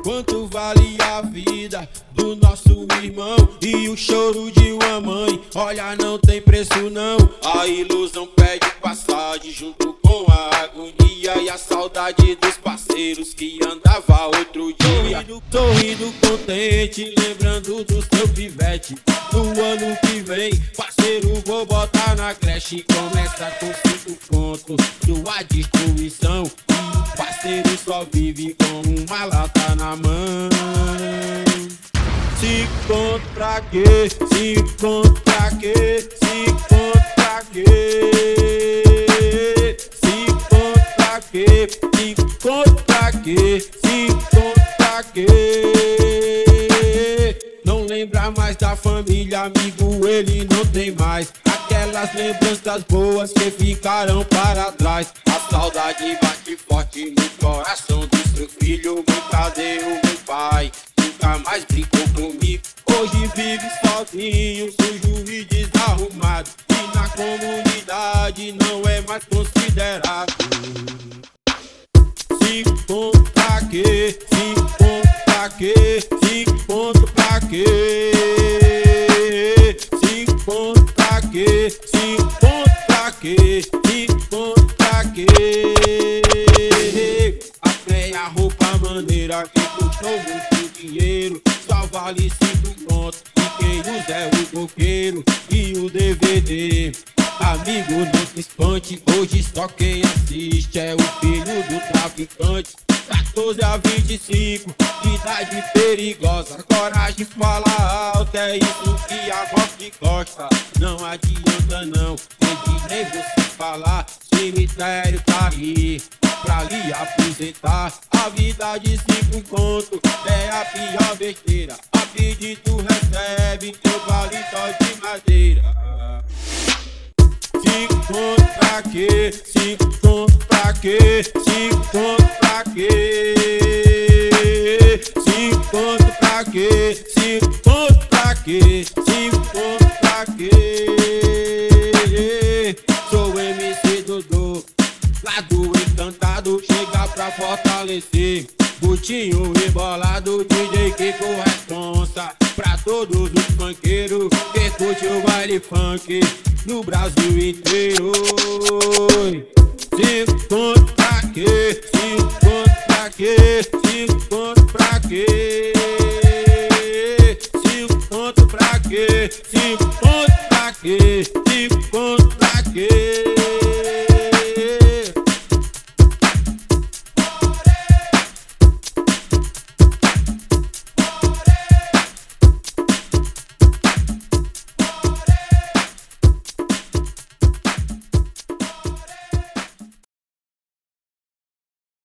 quanto vale a vida do nosso irmão e o choro de uma mãe. Olha, não tem preço não. A ilusão pede passagem junto com a agonia e a saudade dos parceiros que andava outro dia. Sorrindo contente, lembrando do seu pivete. No ano que vem, parceiro, vou botar na creche. Começa com 5 contos, sua destruição. E o parceiro só vive com uma lata na mão. 5 conto pra quê? 5 conto pra quê? 5 conto pra quê? 5 conto pra quê? 5 conto pra quê? 5 conto pra quê? Não lembra mais da família, amigo, ele não tem mais aquelas lembranças boas que ficaram para trás. A saudade bate forte no coração do seu filho. Mãe, cadê o meu pai? Nunca mais brincou comigo. Hoje vive sozinho, sujo e desarrumado, e na comunidade não é mais considerado. 5 conto pra quê? 5 conto pra quê? 5 conto pra quê? 5 conto pra quê? 5 conto pra quê? 5 conto pra quê? A meia roupa maneira que custou muito dinheiro só vale 5 conto, e quem usa é o coqueiro e o DVD. Amigo, não se espante, hoje só quem assiste é o filho do traficante. 14 a 25, de idade perigosa, coragem fala alto, é isso que a morte gosta. Não adianta não, nem você falar, cemitério tá aí pra lhe aposentar. A vida de 5 conto é a pior besteira, a pedir tu recebe teu paletó de madeira. 5 conto pra quê? 5 conto pra quê? 5 conto pra quê? 5 conto pra quê? 5 conto pra quê? 5 conto pra quê? Sou MC Dodô, lá do Encantado, chega pra fortalecer. Butinho rebolado, DJ Kiko responsa pra todos os funkeiros que curte o baile funk no Brasil inteiro. 5 conto pra quê? 5